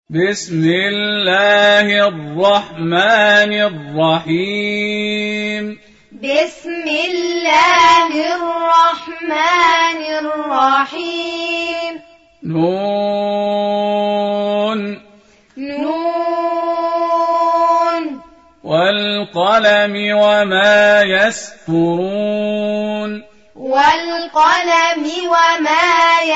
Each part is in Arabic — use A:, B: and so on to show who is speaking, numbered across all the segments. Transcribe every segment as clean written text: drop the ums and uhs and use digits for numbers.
A: بسم الله الرحمن الرحيم
B: بسم الله الرحمن الرحيم
A: نون
B: نون
A: والقلم وما يسطرون
B: والقلم وما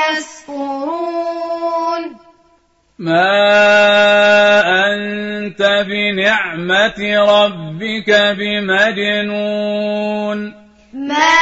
B: يسطرون
A: ما أنت بنعمة ربك بمجنون
B: ما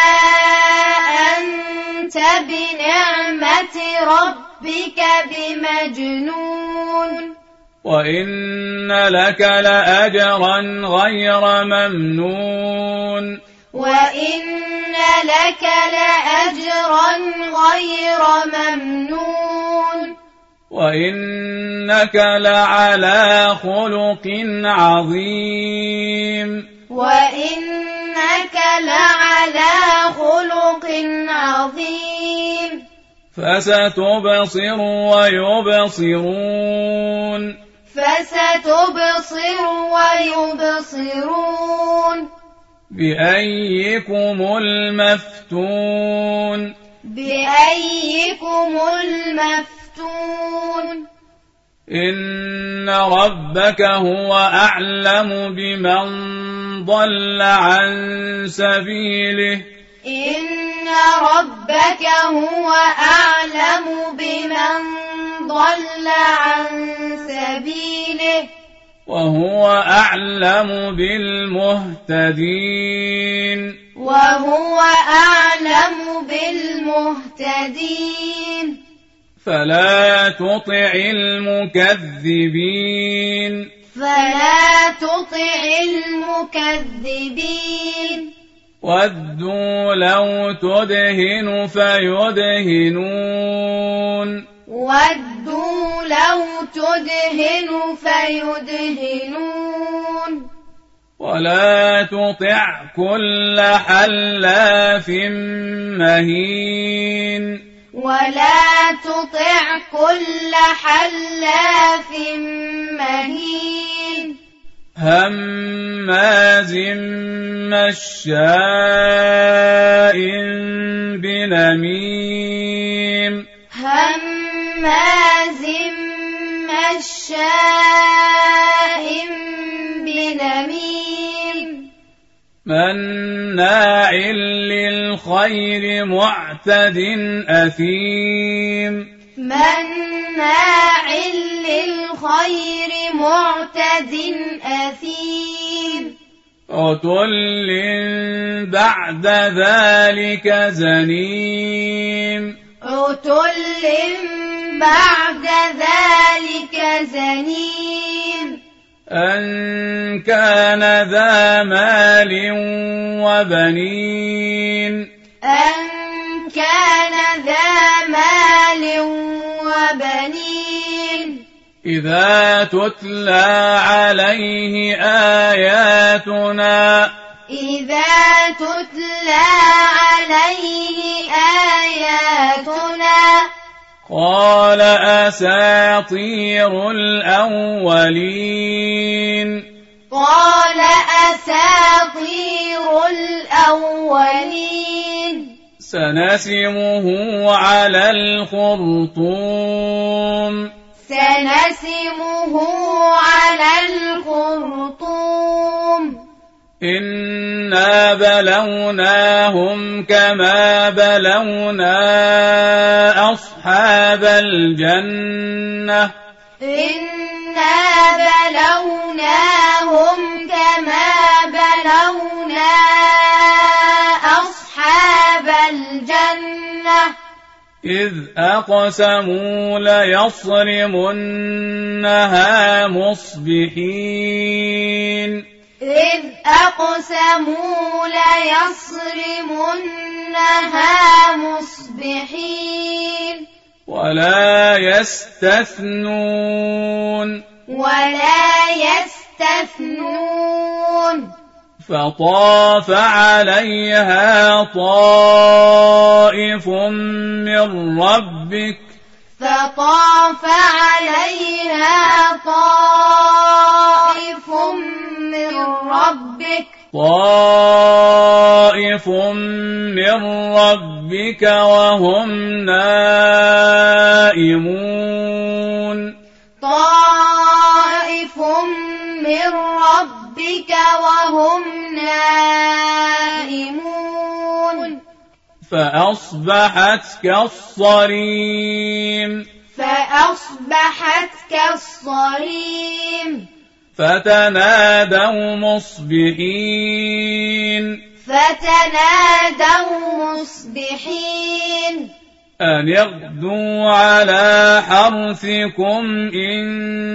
B: أنت بنعمة ربك بمجنون
A: وإن لك لأجرا غير ممنون
B: وإن لك لأجرا غير ممنون
A: وإنك لعلى خلق عظيم
B: وإنك لعلى خلق عظيم
A: فستبصر ويبصرون
B: فستبصر ويبصرون
A: بأيكم المفتون
B: بأيكم المفتون
A: إن ربك هو أعلم بمن ضل عن سبيله
B: إن ربك هو أعلم بمن ضل عن سبيله
A: وهو أعلم بالمهتدين
B: وهو أعلم بالمهتدين
A: فلا تطع المكذبين
B: فلا تطع المكذبين
A: ودوا لو تدهن فيدهنون
B: ودوا لو تدهن فيدهنون
A: ولا تطع كل حلاف مهين
B: ولا تطع كل حلاف مهين
A: هماز مشاء بنميم
B: هماز مشاء بنميم
A: مناع للخير معتد أثيم
B: مناع للخير معتد أثيم
A: عتل بعد ذلك زنيم
B: عتل بعد ذلك زنيم
A: أن كان ذا مال وبنين
B: أن كان ذا مال وبنين
A: إذا تتلى عليه آياتنا
B: إذا تتلى عليه آياتنا
A: قال أساطير الأولين
B: قال أساطير الأولين
A: سنسمه على الخرطوم
B: سنسمه على الخرطوم
A: إنا بلوناهم كما بلونا أصحاب الجنة
B: إنا بلوناهم كما بلونا أصحاب الجنة
A: إذ أقسموا ليصرمنها مصبحين
B: إذ أقسموا ليصرمنها مصبحين
A: ولا يستثنون فطاف عليها طائف من ربك
B: فطاف عليها
A: طائف من ربك وهم نائمون
B: طائف من ربك وهم نائمون
A: فأصبحت كالصريم
B: فأصبحت كالصريم
A: فتنادوا مصبحين أن اغدوا على حرثكم إن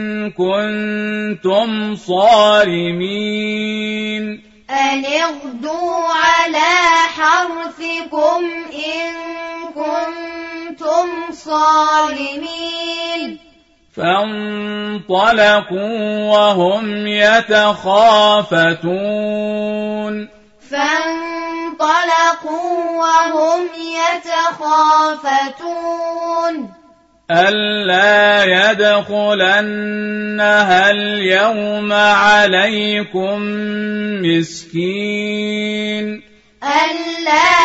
A: كنتم صارمين
B: أن اغدوا على حرثكم إن كنتم صارمين
A: فانطلقوا وهم يتخافتون ألا يدخلنها اليوم عليكم مسكين
B: ألا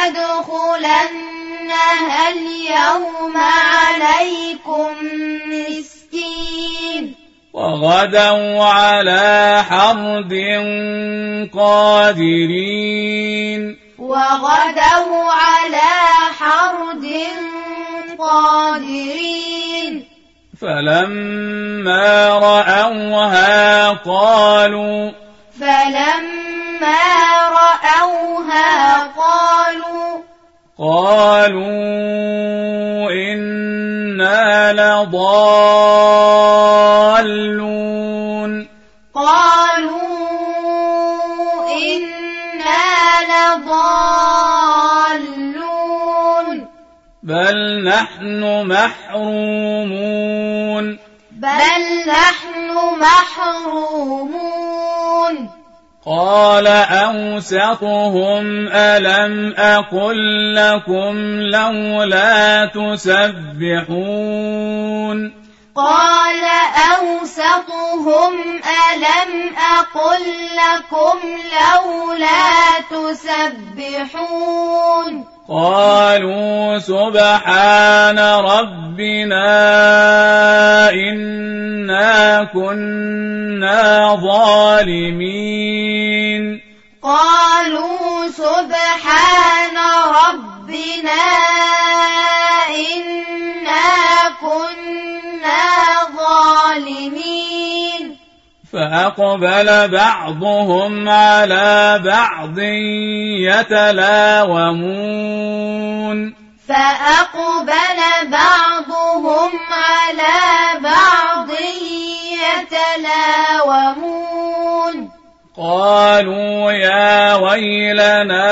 B: يدخلنها اليوم عليكم مسكين
A: وغدوا على حرد قادرين فلما رأوها قالوا إنا لضالون بل نحن محرومون قال أوسطهم ألم أقل لكم لولا تسبحون قالوا سبحان ربنا إنا كنا ظالمين فأقبل بعضهم على بعض يتلاومون قالوا يا ويلنا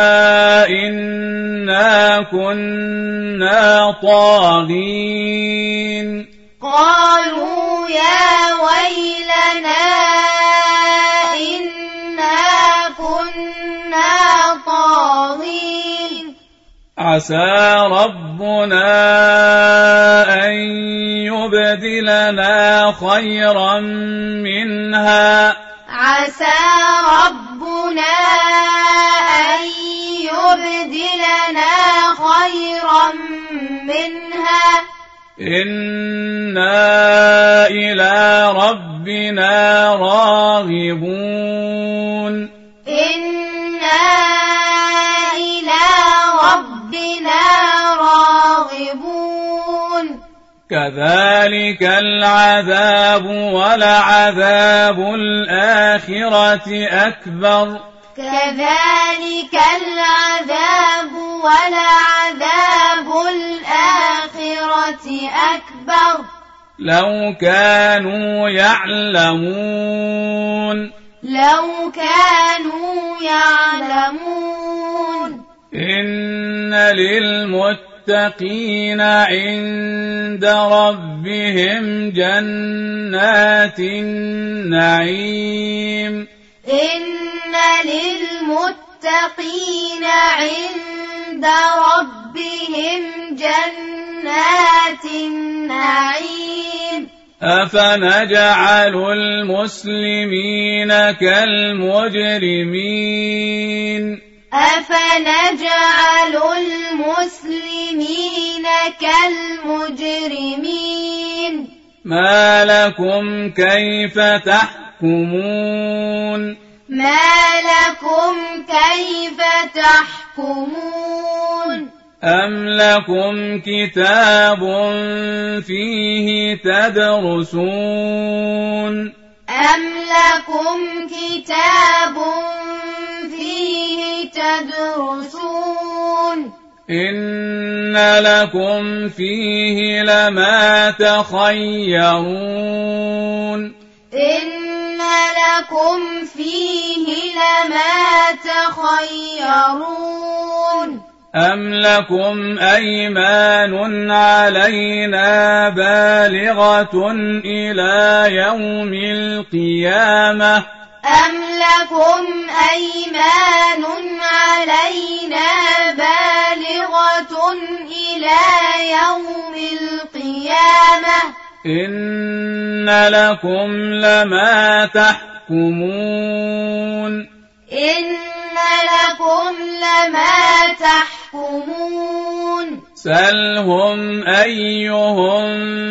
A: إنا كنا طاغين عسى ربنا أن يبدلنا خيرا منها إنا إلى ربنا راغبون كذلك العذاب ولعذاب الآخرة أكبر لو كانوا يعلمون إن للمتقين عند ربهم جنات النعيم أفنجعل المسلمين كالمجرمين
B: أفنجعل المسلمين كالمجرمين
A: ما لكم كيف تحكمون
B: ما لكم كيف تحكمون
A: أم لكم كتاب فيه تدرسون
B: أم لكم كتاب فيه تدرسون
A: إن لكم فيه لما تخيرون
B: إن لكم فيه لما تخيرون
A: أم لكم أيمان علينا بالغة إلى يوم القيامة
B: أم لكم أيمان علينا بالغة إلى يوم القيامة
A: إن لكم لما تحكمون
B: إن لكم لما تحكمون
A: سلهم أيهم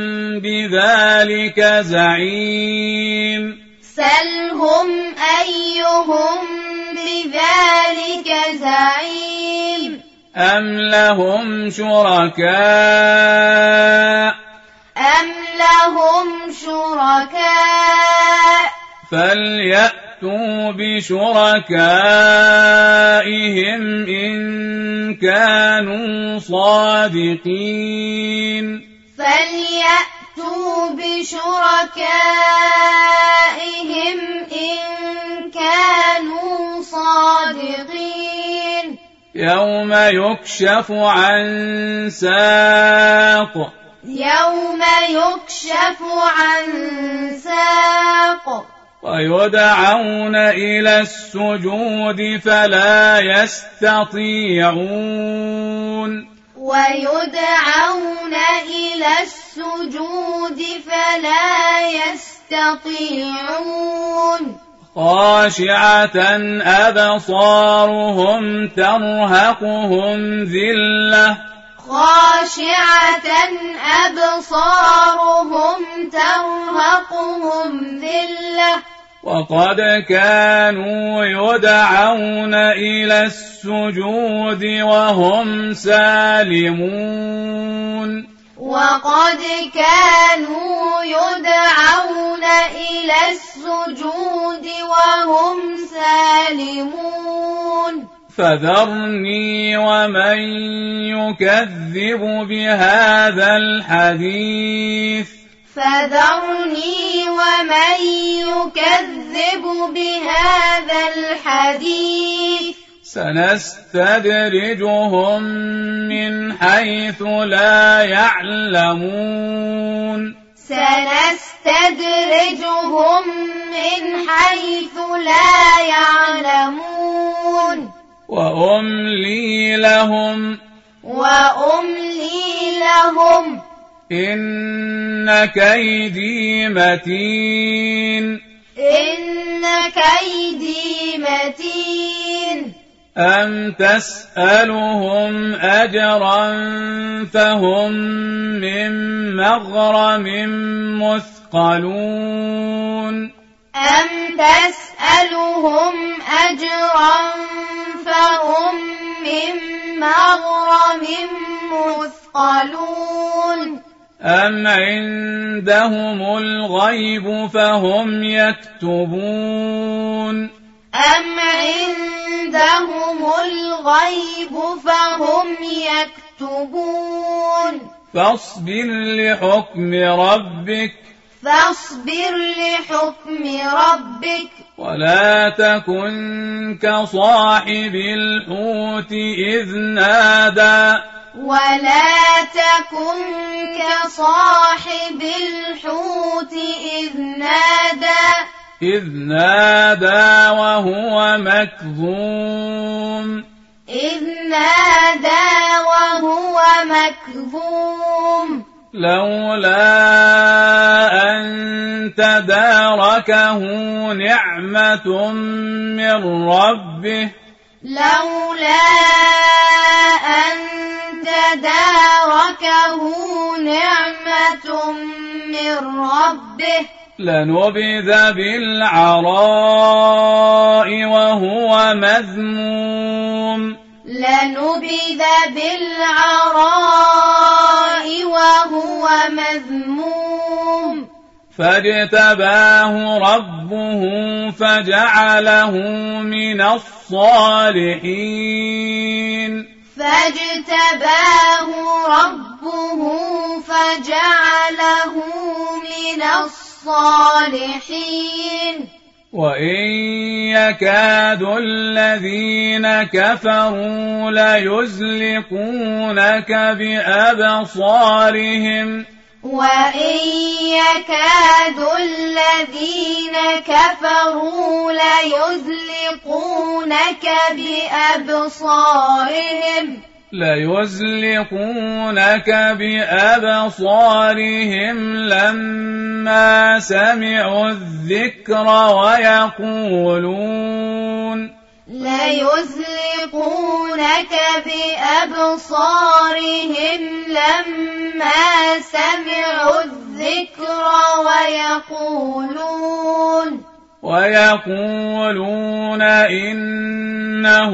A: بذلك زعيم
B: سلهم أيهم بذلك زعيم
A: أم لهم شركاء فليأتوا بشركائهم إن كانوا صادقين
B: فليأتوا بشركائهم إن كانوا صادقين
A: يوم يكشف عن ساق ويدعون إلى السجود فلا يستطيعون خاشعة أبصارهم ترهقهم ذلة وقد كانوا يدعون إلى السجود وهم سالمون فذرني ومن يكذب بهذا الحديث سنستدرجهم من حيث لا يعلمون وأملي لهم إن كيدي متين أم تسألهم أجرا فهم من مغرم مثقلون أم عندهم الغيب فهم يكتبون فاصبر لحكم ربك ولا تكن كصاحب الحوت إذ نادى وهو مكظوم لولا أن تداركه نعمة من ربه
B: لولا أن تداركه نعمة من ربه
A: لنبذ بالعراء وهو مذموم
B: لنبذ بالعراء وهو مذموم
A: فاجتباه ربه فجعله من الصالحين
B: فاجتباه ربه فجعله من الصالحين
A: وإن يكاد الذين كفروا ليزلقونك بأبصارهم
B: وإن يكاد الذين كفروا
A: ليزلقونك بأبصارهم لما سمعوا الذكر
B: ليزلقونك بأبصارهم لما سمعوا الذكر
A: ويقولون إنه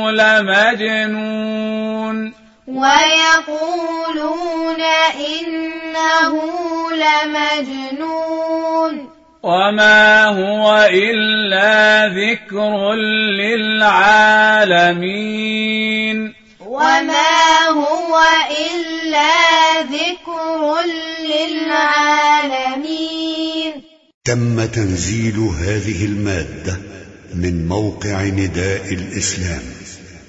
A: لمجنون وما هو إلا ذكر للعالمين
C: تم تنزيل هذه المادة من موقع نداء الإسلام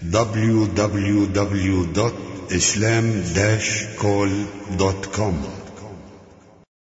C: www.islam-call.com